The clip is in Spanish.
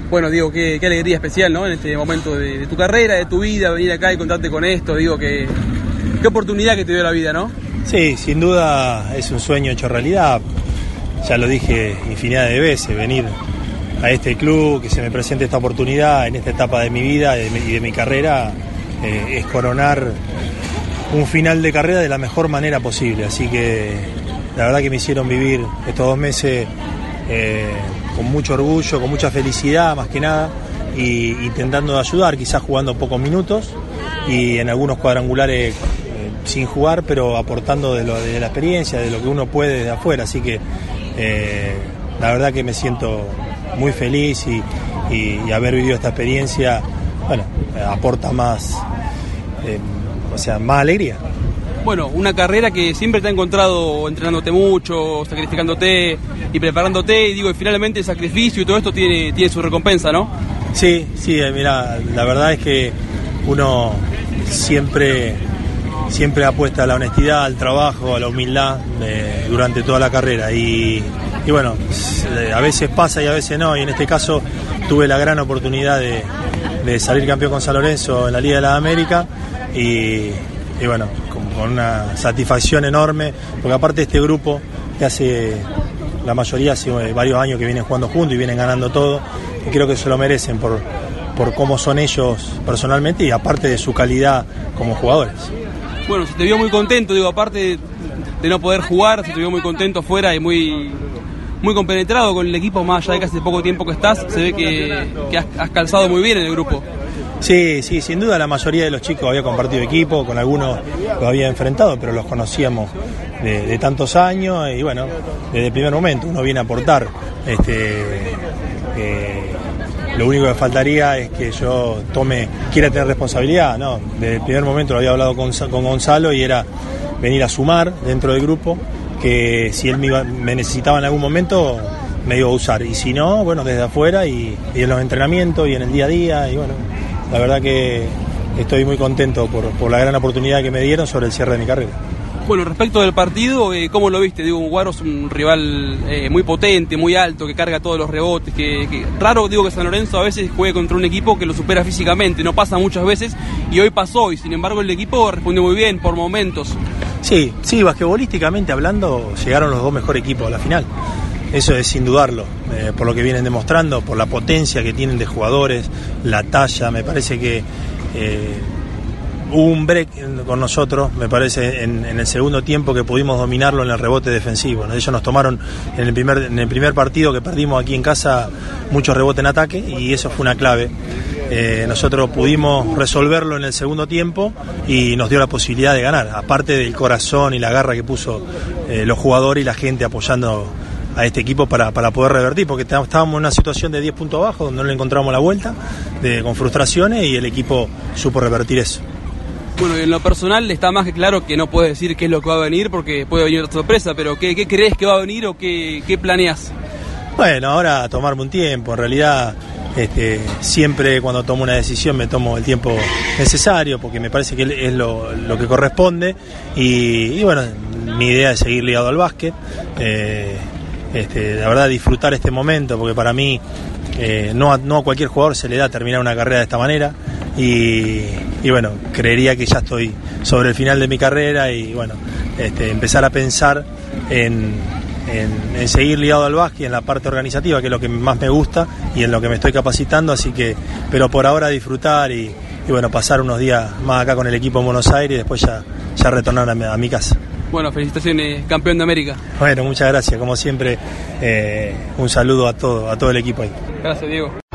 Bueno, Diego, qué alegría especial, ¿no? En este momento de tu carrera, de tu vida, venir acá y contarte con esto. Digo, qué oportunidad que te dio la vida, ¿no? Sí, sin duda es un sueño hecho realidad. Ya lo dije infinidad de veces, venir a este club, que se me presente esta oportunidad en esta etapa de mi vida y de mi carrera, es coronar un final de carrera de la mejor manera posible. Así que la verdad que me hicieron vivir estos 2 meses con mucho orgullo, con mucha felicidad más que nada, y intentando ayudar, quizás jugando pocos minutos y en algunos cuadrangulares sin jugar, pero aportando de la experiencia, de lo que uno puede desde afuera. Así que la verdad que me siento muy feliz y haber vivido esta experiencia, bueno, aporta más, más alegría. Bueno, una carrera que siempre te ha encontrado entrenándote mucho, sacrificándote y preparándote, y digo, y finalmente el sacrificio y todo esto tiene su recompensa, ¿no? Sí, mira, la verdad es que uno siempre apuesta a la honestidad, al trabajo, a la humildad durante toda la carrera y bueno, a veces pasa y a veces no, y en este caso tuve la gran oportunidad de salir campeón con San Lorenzo en la Liga de la América y bueno, con una satisfacción enorme, porque aparte este grupo que la mayoría hace varios años que vienen jugando juntos y vienen ganando todo, y creo que se lo merecen por cómo son ellos personalmente y aparte de su calidad como jugadores. Bueno, se te vio muy contento, digo, aparte de no poder jugar, se te vio muy contento afuera y muy compenetrado con el equipo, más allá de que hace poco tiempo que estás, se ve que has calzado muy bien en el grupo. Sí, sin duda la mayoría de los chicos había compartido equipo, con algunos los había enfrentado, pero los conocíamos de tantos años y bueno, desde el primer momento uno viene a aportar. Lo único que faltaría es que yo quiera tener responsabilidad, ¿no? Desde el primer momento lo había hablado con Gonzalo y era venir a sumar dentro del grupo, que si él me necesitaba en algún momento me iba a usar, y si no, bueno, desde afuera y en los entrenamientos y en el día a día, y bueno, la verdad que estoy muy contento por la gran oportunidad que me dieron sobre el cierre de mi carrera. Bueno, respecto del partido, ¿cómo lo viste? Digo, Guaro es un rival muy potente, muy alto, que carga todos los rebotes, que raro, digo, que San Lorenzo a veces juegue contra un equipo que lo supera físicamente, no pasa muchas veces, y hoy pasó, y sin embargo el equipo respondió muy bien por momentos. Sí, basquetbolísticamente hablando, llegaron los 2 mejores equipos a la final. Eso es sin dudarlo, por lo que vienen demostrando, por la potencia que tienen de jugadores, la talla. Me parece que hubo un break con nosotros, me parece, en el segundo tiempo, que pudimos dominarlo en el rebote defensivo, ¿no? Ellos nos tomaron en el primer partido que perdimos aquí en casa muchos rebotes en ataque y eso fue una clave. Nosotros pudimos resolverlo en el segundo tiempo y nos dio la posibilidad de ganar, aparte del corazón y la garra que puso los jugadores y la gente apoyando a este equipo para poder revertir, porque estábamos en una situación de 10 puntos abajo donde no le encontramos la vuelta, con frustraciones, y el equipo supo revertir eso. Bueno, y en lo personal está más que claro que no puedes decir qué es lo que va a venir porque puede venir otra sorpresa, pero ¿qué crees que va a venir o qué planeas? Bueno, ahora tomarme un tiempo, en realidad siempre cuando tomo una decisión me tomo el tiempo necesario porque me parece que es lo que corresponde y bueno, mi idea es seguir ligado al básquet. La verdad, disfrutar este momento, porque para mí no a cualquier jugador se le da terminar una carrera de esta manera y bueno, creería que ya estoy sobre el final de mi carrera y bueno, empezar a pensar en seguir ligado al básquet, en la parte organizativa, que es lo que más me gusta y en lo que me estoy capacitando, así que, pero por ahora disfrutar y bueno, pasar unos días más acá con el equipo en Buenos Aires y después ya retornar a mi casa. Bueno, felicitaciones, campeón de América. Bueno, muchas gracias, como siempre, un saludo a todo el equipo ahí. Gracias, Diego.